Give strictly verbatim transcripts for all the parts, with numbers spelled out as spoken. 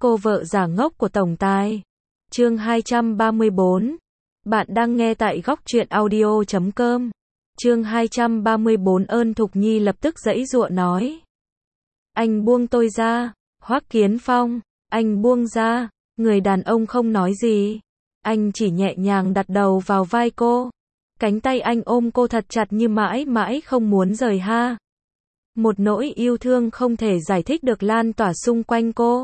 Cô vợ giả ngốc của tổng tài. Chương hai trăm ba mươi bốn. Bạn đang nghe tại góc truyện audio chấm com. Chương hai trăm ba mươi bốn. Ơn Thục Nhi lập tức giãy giụa nói. Anh buông tôi ra. Hoắc Kiến Phong, anh buông ra. Người đàn ông không nói gì. Anh chỉ nhẹ nhàng đặt đầu vào vai cô. Cánh tay anh ôm cô thật chặt như mãi mãi không muốn rời ha. Một nỗi yêu thương không thể giải thích được lan tỏa xung quanh cô.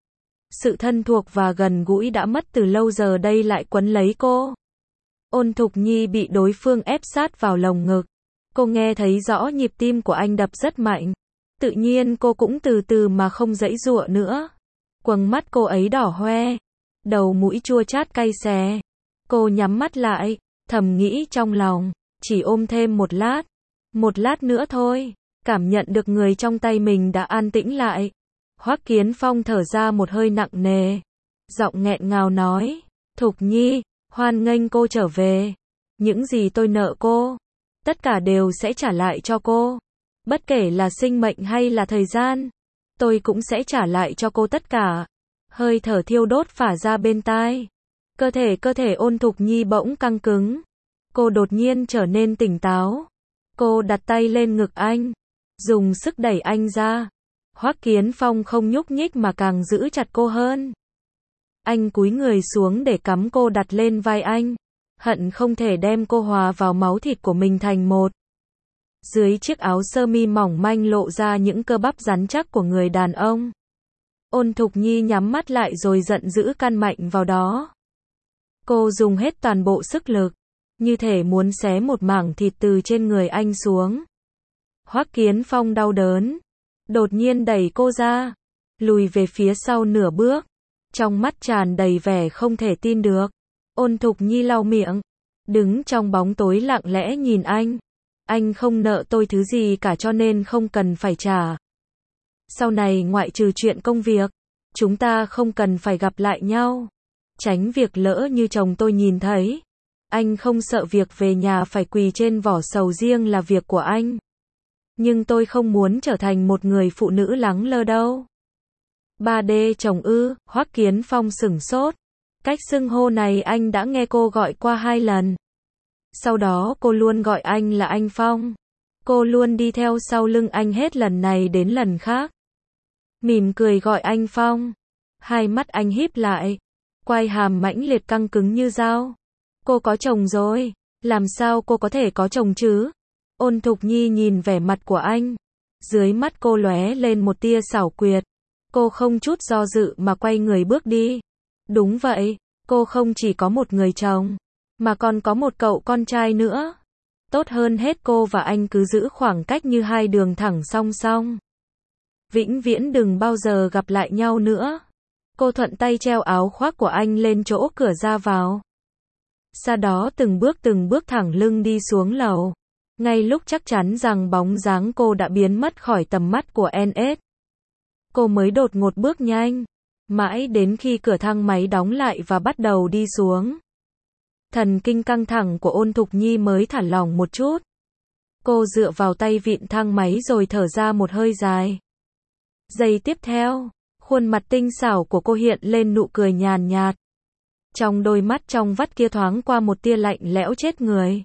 Sự thân thuộc và gần gũi đã mất từ lâu giờ đây lại quấn lấy cô. Ôn Thục Nhi bị đối phương ép sát vào lồng ngực. Cô nghe thấy rõ nhịp tim của anh đập rất mạnh. Tự nhiên cô cũng từ từ mà không giãy giụa nữa. Quầng mắt cô ấy đỏ hoe. Đầu mũi chua chát cay xè. Cô nhắm mắt lại, thầm nghĩ trong lòng, chỉ ôm thêm một lát. Một lát nữa thôi. Cảm nhận được người trong tay mình đã an tĩnh lại. Hoắc Kiến Phong thở ra một hơi nặng nề. Giọng nghẹn ngào nói. Thục Nhi, hoan nghênh cô trở về. Những gì tôi nợ cô, tất cả đều sẽ trả lại cho cô. Bất kể là sinh mệnh hay là thời gian, tôi cũng sẽ trả lại cho cô tất cả. Hơi thở thiêu đốt phả ra bên tai. Cơ thể cơ thể Ôn Thục Nhi bỗng căng cứng. Cô đột nhiên trở nên tỉnh táo. Cô đặt tay lên ngực anh, dùng sức đẩy anh ra. Hoắc Kiến Phong không nhúc nhích mà càng giữ chặt cô hơn. Anh cúi người xuống để cắm cô đặt lên vai anh. Hận không thể đem cô hòa vào máu thịt của mình thành một. Dưới chiếc áo sơ mi mỏng manh lộ ra những cơ bắp rắn chắc của người đàn ông. Ôn Thục Nhi nhắm mắt lại rồi giận dữ căn mạnh vào đó. Cô dùng hết toàn bộ sức lực, như thể muốn xé một mảng thịt từ trên người anh xuống. Hoắc Kiến Phong đau đớn, đột nhiên đẩy cô ra, lùi về phía sau nửa bước, trong mắt tràn đầy vẻ không thể tin được. Ôn Thục Nhi lau miệng, đứng trong bóng tối lặng lẽ nhìn anh. Anh không nợ tôi thứ gì cả cho nên không cần phải trả. Sau này ngoại trừ chuyện công việc, chúng ta không cần phải gặp lại nhau. Tránh việc lỡ như chồng tôi nhìn thấy. Anh không sợ việc về nhà phải quỳ trên vỏ sầu riêng là việc của anh. Nhưng tôi không muốn trở thành một người phụ nữ lắng lơ đâu. ba D chồng ư? Hoắc Kiến Phong sửng sốt. Cách xưng hô này anh đã nghe cô gọi qua hai lần. Sau đó cô luôn gọi anh là anh Phong. Cô luôn đi theo sau lưng anh hết lần này đến lần khác. Mỉm cười gọi anh Phong. Hai mắt anh híp lại. Quai hàm mãnh liệt căng cứng như dao. Cô có chồng rồi. Làm sao cô có thể có chồng chứ? Ôn Thục Nhi nhìn vẻ mặt của anh. Dưới mắt cô lóe lên một tia xảo quyệt. Cô không chút do dự mà quay người bước đi. Đúng vậy, cô không chỉ có một người chồng, mà còn có một cậu con trai nữa. Tốt hơn hết cô và anh cứ giữ khoảng cách như hai đường thẳng song song. Vĩnh viễn đừng bao giờ gặp lại nhau nữa. Cô thuận tay treo áo khoác của anh lên chỗ cửa ra vào. Sau đó từng bước từng bước thẳng lưng đi xuống lầu. Ngay lúc chắc chắn rằng bóng dáng cô đã biến mất khỏi tầm mắt của en ét, cô mới đột ngột bước nhanh. Mãi đến khi cửa thang máy đóng lại và bắt đầu đi xuống. Thần kinh căng thẳng của Ôn Thục Nhi mới thả lỏng một chút. Cô dựa vào tay vịn thang máy rồi thở ra một hơi dài. Giây tiếp theo, khuôn mặt tinh xảo của cô hiện lên nụ cười nhàn nhạt. Trong đôi mắt trong vắt kia thoáng qua một tia lạnh lẽo chết người.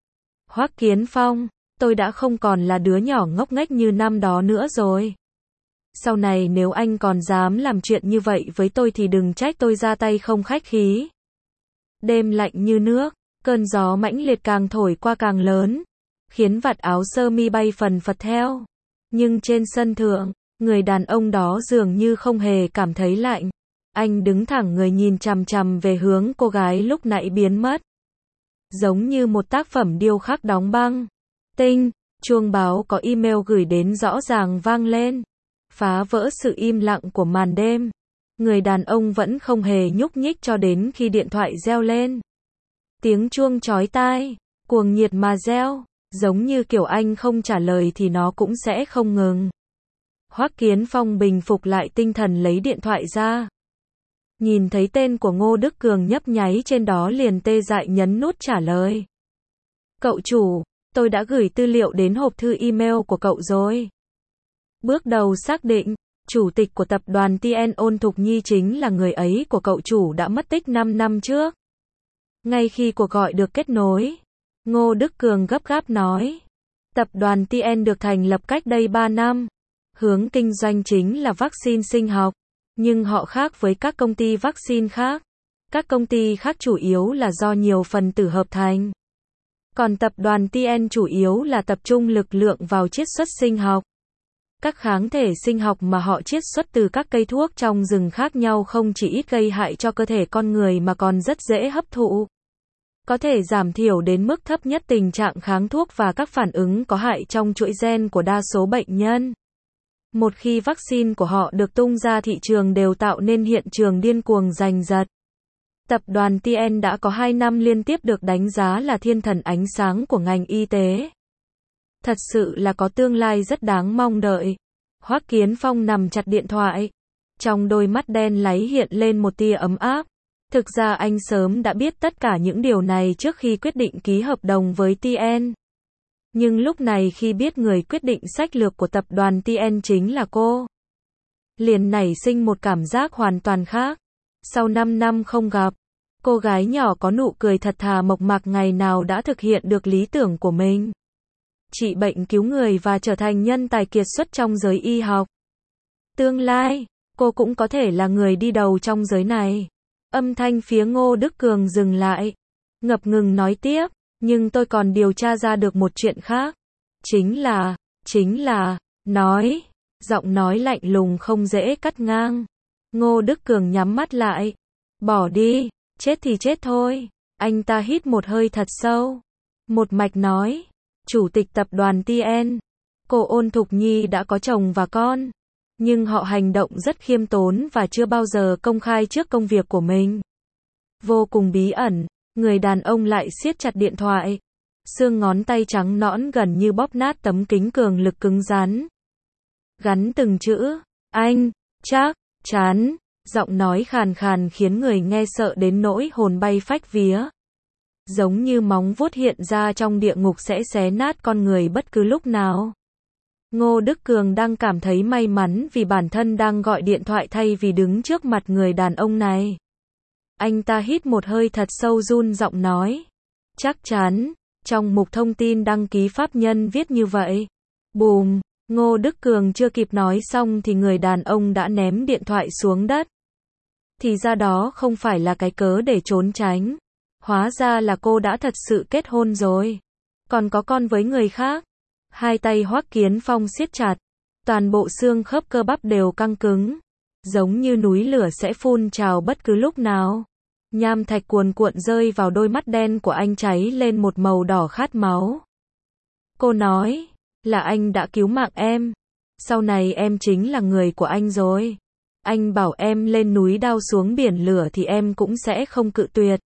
Hoắc Kiến Phong, tôi đã không còn là đứa nhỏ ngốc nghếch như năm đó nữa rồi. Sau này nếu anh còn dám làm chuyện như vậy với tôi thì đừng trách tôi ra tay không khách khí. Đêm lạnh như nước, cơn gió mãnh liệt càng thổi qua càng lớn, khiến vạt áo sơ mi bay phần phật theo. Nhưng trên sân thượng, người đàn ông đó dường như không hề cảm thấy lạnh. Anh đứng thẳng người nhìn chằm chằm về hướng cô gái lúc nãy biến mất. Giống như một tác phẩm điêu khắc đóng băng. Tinh, chuông báo có email gửi đến rõ ràng vang lên. Phá vỡ sự im lặng của màn đêm. Người đàn ông vẫn không hề nhúc nhích cho đến khi điện thoại reo lên. Tiếng chuông chói tai, cuồng nhiệt mà reo, giống như kiểu anh không trả lời thì nó cũng sẽ không ngừng. Hoắc Kiến Phong bình phục lại tinh thần lấy điện thoại ra. Nhìn thấy tên của Ngô Đức Cường nhấp nháy trên đó liền tê dại nhấn nút trả lời. Cậu chủ, tôi đã gửi tư liệu đến hộp thư email của cậu rồi. Bước đầu xác định, Chủ tịch của tập đoàn tê en Ôn Thục Nhi chính là người ấy của cậu chủ đã mất tích năm năm trước. Ngay khi cuộc gọi được kết nối, Ngô Đức Cường gấp gáp nói. Tập đoàn tê en được thành lập cách đây ba năm. Hướng kinh doanh chính là vaccine sinh học. Nhưng họ khác với các công ty vaccine khác. Các công ty khác chủ yếu là do nhiều phần tử hợp thành. Còn tập đoàn tê en chủ yếu là tập trung lực lượng vào chiết xuất sinh học. Các kháng thể sinh học mà họ chiết xuất từ các cây thuốc trong rừng khác nhau không chỉ ít gây hại cho cơ thể con người mà còn rất dễ hấp thụ. Có thể giảm thiểu đến mức thấp nhất tình trạng kháng thuốc và các phản ứng có hại trong chuỗi gen của đa số bệnh nhân. Một khi vaccine của họ được tung ra thị trường đều tạo nên hiện trường điên cuồng giành giật. Tập đoàn tê en đã có hai năm liên tiếp được đánh giá là thiên thần ánh sáng của ngành y tế. Thật sự là có tương lai rất đáng mong đợi. Hoắc Kiến Phong nằm chặt điện thoại. Trong đôi mắt đen láy hiện lên một tia ấm áp. Thực ra anh sớm đã biết tất cả những điều này trước khi quyết định ký hợp đồng với tê en. Nhưng lúc này khi biết người quyết định sách lược của tập đoàn tê en chính là cô, liền nảy sinh một cảm giác hoàn toàn khác. Sau năm năm không gặp, cô gái nhỏ có nụ cười thật thà mộc mạc ngày nào đã thực hiện được lý tưởng của mình. Trị bệnh cứu người và trở thành nhân tài kiệt xuất trong giới y học. Tương lai, cô cũng có thể là người đi đầu trong giới này. Âm thanh phía Ngô Đức Cường dừng lại. Ngập ngừng nói tiếp, nhưng tôi còn điều tra ra được một chuyện khác. Chính là, chính là, nói, giọng nói lạnh lùng không dễ cắt ngang. Ngô Đức Cường nhắm mắt lại. Bỏ đi, chết thì chết thôi. Anh ta hít một hơi thật sâu. Một mạch nói, chủ tịch tập đoàn tê en, cô Ôn Thục Nhi đã có chồng và con. Nhưng họ hành động rất khiêm tốn và chưa bao giờ công khai trước công việc của mình. Vô cùng bí ẩn, người đàn ông lại siết chặt điện thoại. Xương ngón tay trắng nõn gần như bóp nát tấm kính cường lực cứng rắn. Gắn từng chữ, anh, chắc, chắn, giọng nói khàn khàn khiến người nghe sợ đến nỗi hồn bay phách vía. Giống như móng vuốt hiện ra trong địa ngục sẽ xé nát con người bất cứ lúc nào. Ngô Đức Cường đang cảm thấy may mắn vì bản thân đang gọi điện thoại thay vì đứng trước mặt người đàn ông này. Anh ta hít một hơi thật sâu run giọng nói. Chắc chắn, trong mục thông tin đăng ký pháp nhân viết như vậy. Bùm, Ngô Đức Cường chưa kịp nói xong thì người đàn ông đã ném điện thoại xuống đất. Thì ra đó không phải là cái cớ để trốn tránh. Hóa ra là cô đã thật sự kết hôn rồi. Còn có con với người khác. Hai tay Hoắc Kiến Phong siết chặt. Toàn bộ xương khớp cơ bắp đều căng cứng. Giống như núi lửa sẽ phun trào bất cứ lúc nào. Nham thạch cuồn cuộn rơi vào đôi mắt đen của anh cháy lên một màu đỏ khát máu. Cô nói, là anh đã cứu mạng em. Sau này em chính là người của anh rồi. Anh bảo em lên núi đao xuống biển lửa thì em cũng sẽ không cự tuyệt.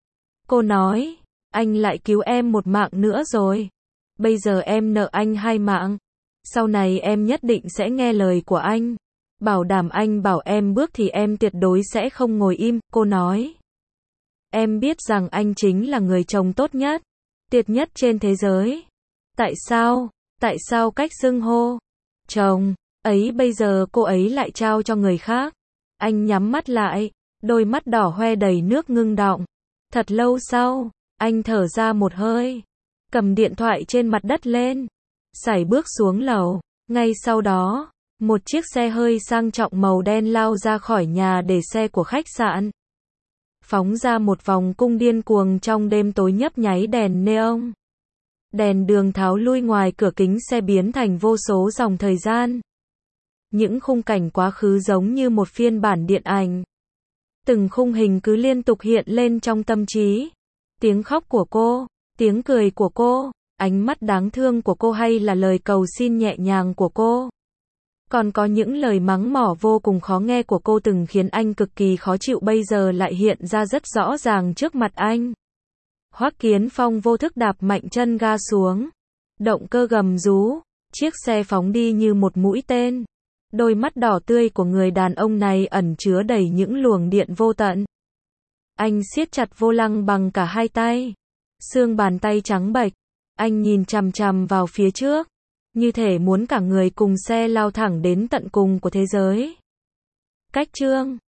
Cô nói, anh lại cứu em một mạng nữa rồi. Bây giờ em nợ anh hai mạng. Sau này em nhất định sẽ nghe lời của anh. Bảo đảm anh bảo em bước thì em tuyệt đối sẽ không ngồi im, cô nói. Em biết rằng anh chính là người chồng tốt nhất, tuyệt nhất trên thế giới. Tại sao, tại sao cách xưng hô chồng ấy bây giờ cô ấy lại trao cho người khác? Anh nhắm mắt lại, đôi mắt đỏ hoe đầy nước ngưng đọng. Thật lâu sau, anh thở ra một hơi, cầm điện thoại trên mặt đất lên, sải bước xuống lầu. Ngay sau đó, một chiếc xe hơi sang trọng màu đen lao ra khỏi nhà để xe của khách sạn. Phóng ra một vòng cung điên cuồng trong đêm tối nhấp nháy đèn neon. Đèn đường tháo lui ngoài cửa kính xe biến thành vô số dòng thời gian. Những khung cảnh quá khứ giống như một phiên bản điện ảnh. Từng khung hình cứ liên tục hiện lên trong tâm trí. Tiếng khóc của cô, tiếng cười của cô, ánh mắt đáng thương của cô hay là lời cầu xin nhẹ nhàng của cô. Còn có những lời mắng mỏ vô cùng khó nghe của cô từng khiến anh cực kỳ khó chịu bây giờ lại hiện ra rất rõ ràng trước mặt anh. Hoắc Kiến Phong vô thức đạp mạnh chân ga xuống. Động cơ gầm rú, chiếc xe phóng đi như một mũi tên. Đôi mắt đỏ tươi của người đàn ông này ẩn chứa đầy những luồng điện vô tận. Anh siết chặt vô lăng bằng cả hai tay. Xương bàn tay trắng bệch. Anh nhìn chằm chằm vào phía trước. như thể muốn cả người cùng xe lao thẳng đến tận cùng của thế giới. Cách chương